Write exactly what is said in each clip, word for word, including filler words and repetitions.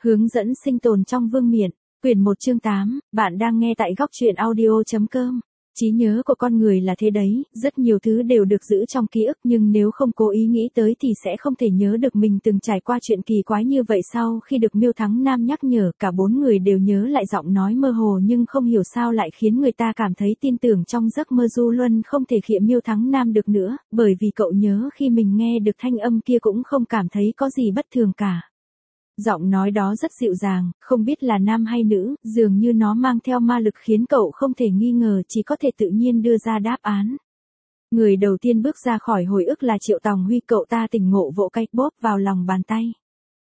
Hướng dẫn sinh tồn trong vương miện, quyển một chương tám, bạn đang nghe tại góc truyện audio.com. Trí nhớ của con người là thế đấy, rất nhiều thứ đều được giữ trong ký ức nhưng nếu không cố ý nghĩ tới thì sẽ không thể nhớ được mình từng trải qua chuyện kỳ quái như vậy. Sau khi được Miêu Thắng Nam nhắc nhở, cả bốn người đều nhớ lại giọng nói mơ hồ nhưng không hiểu sao lại khiến người ta cảm thấy tin tưởng. Trong giấc mơ Du Luân không thể khịa Miêu Thắng Nam được nữa, bởi vì cậu nhớ khi mình nghe được thanh âm kia cũng không cảm thấy có gì bất thường cả. Giọng nói đó rất dịu dàng, không biết là nam hay nữ, dường như nó mang theo ma lực khiến cậu không thể nghi ngờ, chỉ có thể tự nhiên đưa ra đáp án. Người đầu tiên bước ra khỏi hồi ức là Triệu Tòng Huy, cậu ta tỉnh ngộ vỗ cái bóp vào lòng bàn tay.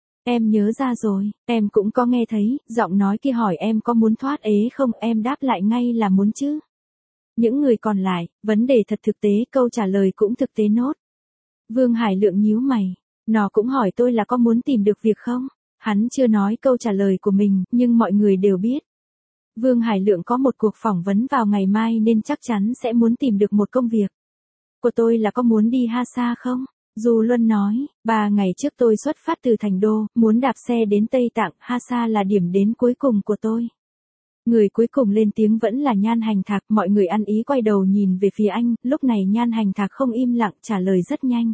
Em nhớ ra rồi, em cũng có nghe thấy, giọng nói kia hỏi em có muốn thoát ế không, em đáp lại ngay là muốn chứ. Những người còn lại, vấn đề thật thực tế, câu trả lời cũng thực tế nốt. Vương Hải Lượng nhíu mày, nó cũng hỏi tôi là có muốn tìm được việc không? Hắn chưa nói câu trả lời của mình, nhưng mọi người đều biết. Vương Hải Lượng có một cuộc phỏng vấn vào ngày mai nên chắc chắn sẽ muốn tìm được một công việc. Của tôi là có muốn đi Hasa không? Du Luân nói, ba ngày trước tôi xuất phát từ Thành Đô, muốn đạp xe đến Tây Tạng, Hasa là điểm đến cuối cùng của tôi. Người cuối cùng lên tiếng vẫn là Nhan Hành Thạc, mọi người ăn ý quay đầu nhìn về phía anh, lúc này Nhan Hành Thạc không im lặng, trả lời rất nhanh.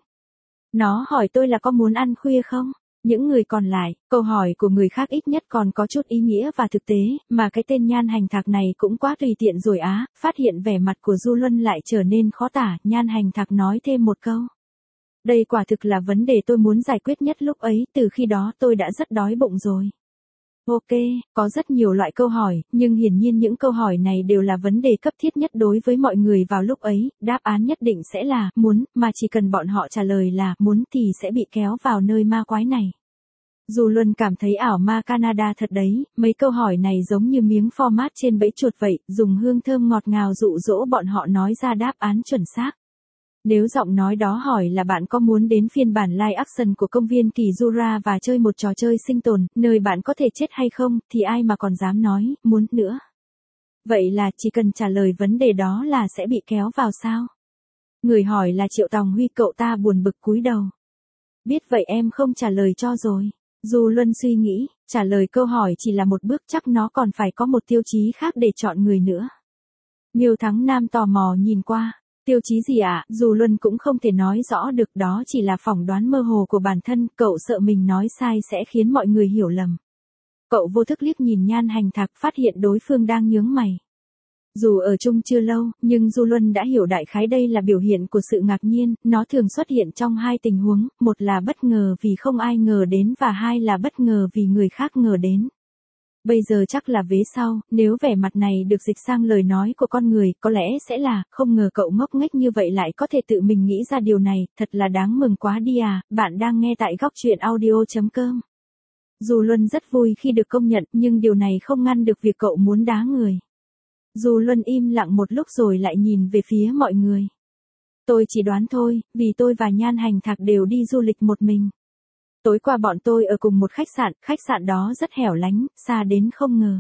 Nó hỏi tôi là có muốn ăn khuya không? Những người còn lại, câu hỏi của người khác ít nhất còn có chút ý nghĩa và thực tế, mà cái tên Nhan Hành Thạc này cũng quá tùy tiện rồi á. Phát hiện vẻ mặt của Du Luân lại trở nên khó tả, Nhan Hành Thạc nói thêm một câu. Đây quả thực là vấn đề tôi muốn giải quyết nhất lúc ấy, từ khi đó tôi đã rất đói bụng rồi. Ok, có rất nhiều loại câu hỏi, nhưng hiển nhiên những câu hỏi này đều là vấn đề cấp thiết nhất đối với mọi người vào lúc ấy, đáp án nhất định sẽ là muốn, mà chỉ cần bọn họ trả lời là muốn thì sẽ bị kéo vào nơi ma quái này. Du Luân cảm thấy ảo ma Canada thật đấy, mấy câu hỏi này giống như miếng format trên bẫy chuột vậy, dùng hương thơm ngọt ngào dụ dỗ bọn họ nói ra đáp án chuẩn xác. Nếu giọng nói đó hỏi là bạn có muốn đến phiên bản live action của công viên Kỳ Jura và chơi một trò chơi sinh tồn, nơi bạn có thể chết hay không, thì ai mà còn dám nói, muốn nữa. Vậy là chỉ cần trả lời vấn đề đó là sẽ bị kéo vào sao? Người hỏi là Triệu Tòng Huy, cậu ta buồn bực cúi đầu. Biết vậy em không trả lời cho rồi. Du Luân suy nghĩ, trả lời câu hỏi chỉ là một bước, chắc nó còn phải có một tiêu chí khác để chọn người nữa. Miêu Thắng Nam tò mò nhìn qua. Tiêu chí gì ạ? À? Dù Luân cũng không thể nói rõ được, đó chỉ là phỏng đoán mơ hồ của bản thân, cậu sợ mình nói sai sẽ khiến mọi người hiểu lầm. Cậu vô thức liếc nhìn Nhan Hành Thạc, phát hiện đối phương đang nhướng mày. Dù ở chung chưa lâu, nhưng Du Luân đã hiểu đại khái đây là biểu hiện của sự ngạc nhiên, nó thường xuất hiện trong hai tình huống, một là bất ngờ vì không ai ngờ đến và hai là bất ngờ vì người khác ngờ đến. Bây giờ chắc là vế sau, nếu vẻ mặt này được dịch sang lời nói của con người, có lẽ sẽ là, không ngờ cậu ngốc nghếch như vậy lại có thể tự mình nghĩ ra điều này, thật là đáng mừng quá đi à. Bạn đang nghe tại góc truyện audio.com. Du Luân rất vui khi được công nhận, nhưng điều này không ngăn được việc cậu muốn đá người. Du Luân im lặng một lúc rồi lại nhìn về phía mọi người. Tôi chỉ đoán thôi, vì tôi và Nhan Hành Thạc đều đi du lịch một mình. Tối qua bọn tôi ở cùng một khách sạn, khách sạn đó rất hẻo lánh, xa đến không ngờ.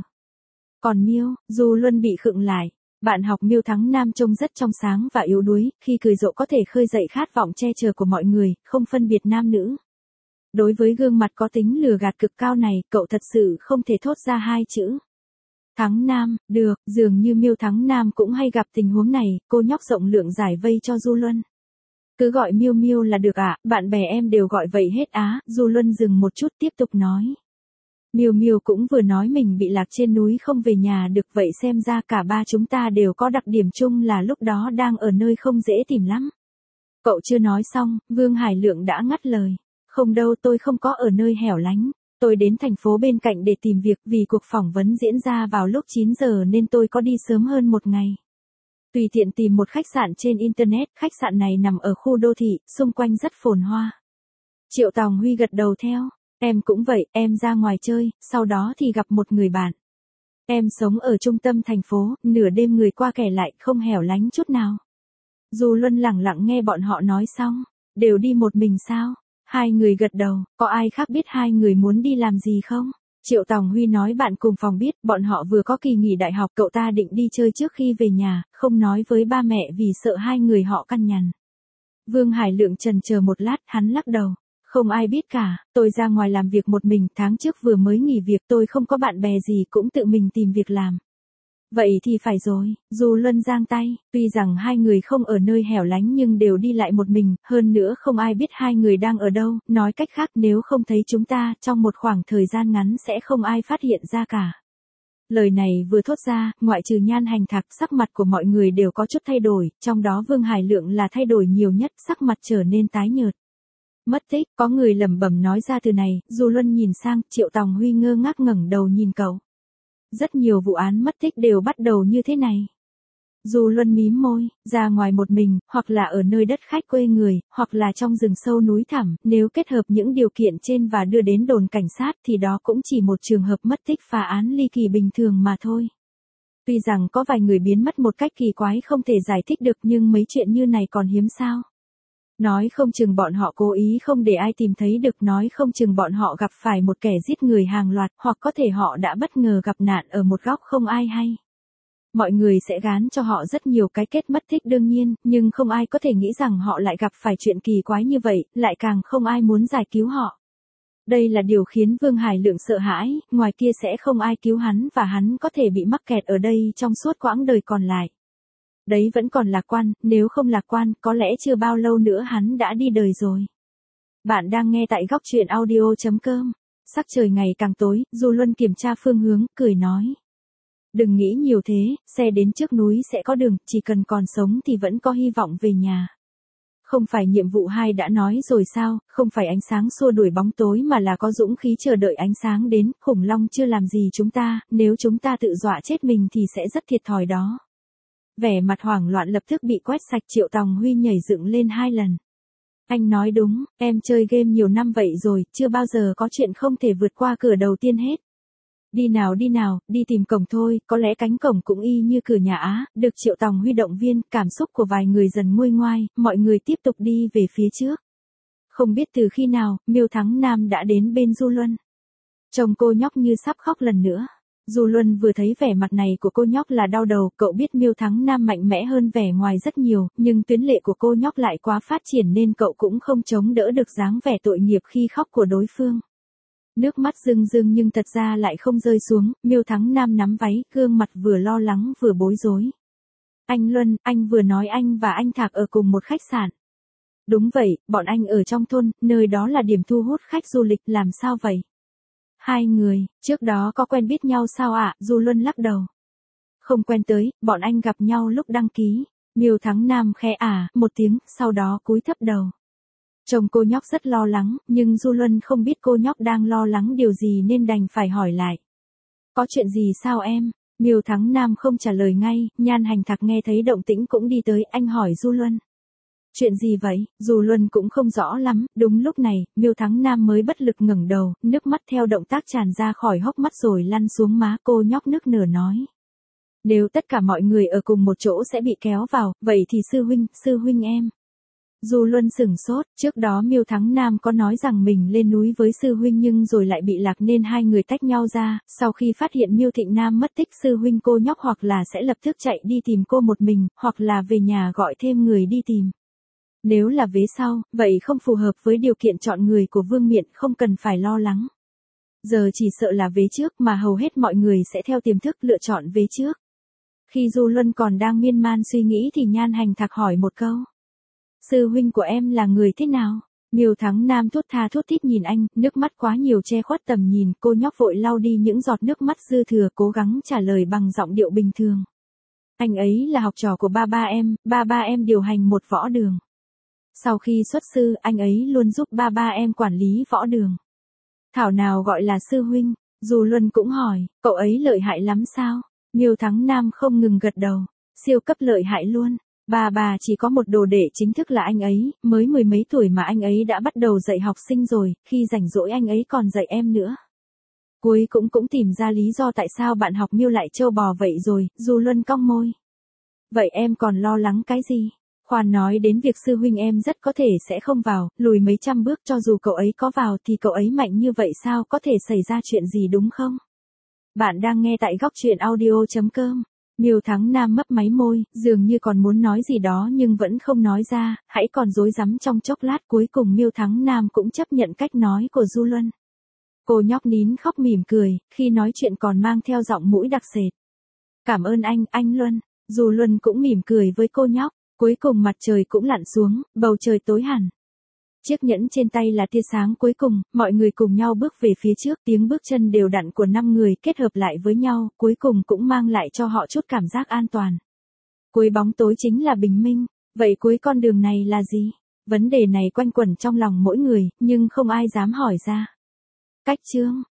Còn Miêu, Du Luân bị khựng lại. Bạn học Miêu Thắng Nam trông rất trong sáng và yếu đuối, khi cười rộ có thể khơi dậy khát vọng che chở của mọi người, không phân biệt nam nữ. Đối với gương mặt có tính lừa gạt cực cao này, cậu thật sự không thể thốt ra hai chữ. Thắng Nam, được, dường như Miêu Thắng Nam cũng hay gặp tình huống này, cô nhóc rộng lượng giải vây cho Du Luân. Cứ gọi Miêu Miêu là được ạ, à, bạn bè em đều gọi vậy hết á. Du Luân dừng một chút tiếp tục nói. Miêu Miêu cũng vừa nói mình bị lạc trên núi không về nhà được, vậy xem ra cả ba chúng ta đều có đặc điểm chung là lúc đó đang ở nơi không dễ tìm lắm. Cậu chưa nói xong, Vương Hải Lượng đã ngắt lời. Không đâu, tôi không có ở nơi hẻo lánh. Tôi đến thành phố bên cạnh để tìm việc, vì cuộc phỏng vấn diễn ra vào lúc chín giờ nên tôi có đi sớm hơn một ngày. Tùy tiện tìm một khách sạn trên Internet, khách sạn này nằm ở khu đô thị, xung quanh rất phồn hoa. Triệu Tòng Huy gật đầu theo, em cũng vậy, em ra ngoài chơi, sau đó thì gặp một người bạn. Em sống ở trung tâm thành phố, nửa đêm người qua kẻ lại, không hẻo lánh chút nào. Du Luân lẳng lặng nghe bọn họ nói xong, đều đi một mình sao? Hai người gật đầu, có ai khác biết hai người muốn đi làm gì không? Triệu Tòng Huy nói bạn cùng phòng biết, bọn họ vừa có kỳ nghỉ đại học, cậu ta định đi chơi trước khi về nhà, không nói với ba mẹ vì sợ hai người họ căn nhằn. Vương Hải Lượng chần chờ một lát, hắn lắc đầu. Không ai biết cả, tôi ra ngoài làm việc một mình, tháng trước vừa mới nghỉ việc, tôi không có bạn bè gì, cũng tự mình tìm việc làm. Vậy thì phải rồi, Du Luân giang tay, tuy rằng hai người không ở nơi hẻo lánh nhưng đều đi lại một mình, hơn nữa không ai biết hai người đang ở đâu, nói cách khác nếu không thấy chúng ta, trong một khoảng thời gian ngắn sẽ không ai phát hiện ra cả. Lời này vừa thốt ra, ngoại trừ Nhan Hành Thạc, sắc mặt của mọi người đều có chút thay đổi, trong đó Vương Hải Lượng là thay đổi nhiều nhất, sắc mặt trở nên tái nhợt. Mất tích, có người lẩm bẩm nói ra từ này, Du Luân nhìn sang, Triệu Tòng Huy ngơ ngác ngẩng đầu nhìn cậu. Rất nhiều vụ án mất tích đều bắt đầu như thế này. Du Luân mím môi, ra ngoài một mình, hoặc là ở nơi đất khách quê người, hoặc là trong rừng sâu núi thẳm, nếu kết hợp những điều kiện trên và đưa đến đồn cảnh sát thì đó cũng chỉ một trường hợp mất tích phá án ly kỳ bình thường mà thôi. Tuy rằng có vài người biến mất một cách kỳ quái không thể giải thích được nhưng mấy chuyện như này còn hiếm sao. Nói không chừng bọn họ cố ý không để ai tìm thấy được, nói không chừng bọn họ gặp phải một kẻ giết người hàng loạt, hoặc có thể họ đã bất ngờ gặp nạn ở một góc không ai hay. Mọi người sẽ gán cho họ rất nhiều cái kết mất tích đương nhiên, nhưng không ai có thể nghĩ rằng họ lại gặp phải chuyện kỳ quái như vậy, lại càng không ai muốn giải cứu họ. Đây là điều khiến Vương Hải Lượng sợ hãi, ngoài kia sẽ không ai cứu hắn và hắn có thể bị mắc kẹt ở đây trong suốt quãng đời còn lại. Đấy vẫn còn lạc quan, nếu không lạc quan, có lẽ chưa bao lâu nữa hắn đã đi đời rồi. Bạn đang nghe tại góc truyện audio chấm com. Sắc trời ngày càng tối, Du Luân kiểm tra phương hướng, cười nói. Đừng nghĩ nhiều thế, xe đến trước núi sẽ có đường, chỉ cần còn sống thì vẫn có hy vọng về nhà. Không phải nhiệm vụ hai đã nói rồi sao, không phải ánh sáng xua đuổi bóng tối mà là có dũng khí chờ đợi ánh sáng đến, khủng long chưa làm gì chúng ta, nếu chúng ta tự dọa chết mình thì sẽ rất thiệt thòi đó. Vẻ mặt hoảng loạn lập tức bị quét sạch, Triệu Tòng Huy nhảy dựng lên hai lần. Anh nói đúng, em chơi game nhiều năm vậy rồi, chưa bao giờ có chuyện không thể vượt qua cửa đầu tiên hết. Đi nào đi nào, đi tìm cổng thôi, có lẽ cánh cổng cũng y như cửa nhà Á, được Triệu Tòng Huy động viên, cảm xúc của vài người dần nguôi ngoai, mọi người tiếp tục đi về phía trước. Không biết từ khi nào, Miêu Thắng Nam đã đến bên Du Luân. Trông cô nhóc như sắp khóc lần nữa. Du Luân vừa thấy vẻ mặt này của cô nhóc là đau đầu, cậu biết Miêu Thắng Nam mạnh mẽ hơn vẻ ngoài rất nhiều, nhưng tuyến lệ của cô nhóc lại quá phát triển nên cậu cũng không chống đỡ được dáng vẻ tội nghiệp khi khóc của đối phương. Nước mắt rưng rưng nhưng thật ra lại không rơi xuống, Miêu Thắng Nam nắm váy, gương mặt vừa lo lắng vừa bối rối. Anh Luân, anh vừa nói anh và anh Thạc ở cùng một khách sạn. Đúng vậy, bọn anh ở trong thôn, nơi đó là điểm thu hút khách du lịch, làm sao vậy? Hai người, trước đó có quen biết nhau sao ạ? À? Du Luân lắc đầu. Không quen tới, bọn anh gặp nhau lúc đăng ký. Miêu Thắng Nam khẽ ả, một tiếng, sau đó cúi thấp đầu. Chồng cô nhóc rất lo lắng, nhưng Du Luân không biết cô nhóc đang lo lắng điều gì nên đành phải hỏi lại. Có chuyện gì sao em? Miêu Thắng Nam không trả lời ngay, Nhan Hành Thạc nghe thấy động tĩnh cũng đi tới, anh hỏi Du Luân. Chuyện gì vậy? Du Luân cũng không rõ lắm, đúng lúc này, Miêu Thắng Nam mới bất lực ngẩng đầu, nước mắt theo động tác tràn ra khỏi hốc mắt rồi lăn xuống má, cô nhóc nức nở nói. Nếu tất cả mọi người ở cùng một chỗ sẽ bị kéo vào, vậy thì sư huynh, sư huynh em. Du Luân sửng sốt, trước đó Miêu Thắng Nam có nói rằng mình lên núi với sư huynh nhưng rồi lại bị lạc nên hai người tách nhau ra, sau khi phát hiện Miêu Thịnh Nam mất tích sư huynh cô nhóc hoặc là sẽ lập tức chạy đi tìm cô một mình, hoặc là về nhà gọi thêm người đi tìm. Nếu là vế sau, vậy không phù hợp với điều kiện chọn người của Vương Miện, không cần phải lo lắng. Giờ chỉ sợ là vế trước mà hầu hết mọi người sẽ theo tiềm thức lựa chọn vế trước. Khi Du Luân còn đang miên man suy nghĩ thì Nhan Hành Thạc hỏi một câu. Sư huynh của em là người thế nào? Miêu Thắng Nam thốt tha thốt thít nhìn anh, nước mắt quá nhiều che khuất tầm nhìn, cô nhóc vội lau đi những giọt nước mắt dư thừa, cố gắng trả lời bằng giọng điệu bình thường. Anh ấy là học trò của ba ba em, ba ba em điều hành một võ đường. Sau khi xuất sư, anh ấy luôn giúp ba ba em quản lý võ đường. Thảo nào gọi là sư huynh? Du Luân cũng hỏi, cậu ấy lợi hại lắm sao? Miêu Thắng Nam không ngừng gật đầu, siêu cấp lợi hại luôn. Bà bà chỉ có một đồ đệ chính thức là anh ấy, mới mười mấy tuổi mà anh ấy đã bắt đầu dạy học sinh rồi, khi rảnh rỗi anh ấy còn dạy em nữa. Cuối cũng cũng tìm ra lý do tại sao bạn học Miêu lại trâu bò vậy rồi, Du Luân cong môi. Vậy em còn lo lắng cái gì? Khoan nói đến việc sư huynh em rất có thể sẽ không vào, lùi mấy trăm bước cho dù cậu ấy có vào thì cậu ấy mạnh như vậy sao có thể xảy ra chuyện gì đúng không? Bạn đang nghe tại góc truyện audio chấm com. Miêu Thắng Nam mấp máy môi, dường như còn muốn nói gì đó nhưng vẫn không nói ra, hãy còn rối rắm trong chốc lát cuối cùng Miêu Thắng Nam cũng chấp nhận cách nói của Du Luân. Cô nhóc nín khóc mỉm cười, khi nói chuyện còn mang theo giọng mũi đặc sệt. Cảm ơn anh, anh Luân. Du Luân cũng mỉm cười với cô nhóc, cuối cùng mặt trời cũng lặn xuống, bầu trời tối hẳn. Chiếc nhẫn trên tay là tia sáng cuối cùng, mọi người cùng nhau bước về phía trước, tiếng bước chân đều đặn của năm người kết hợp lại với nhau, cuối cùng cũng mang lại cho họ chút cảm giác an toàn. Cuối bóng tối chính là bình minh, vậy cuối con đường này là gì? Vấn đề này quanh quẩn trong lòng mỗi người, nhưng không ai dám hỏi ra. Cách chương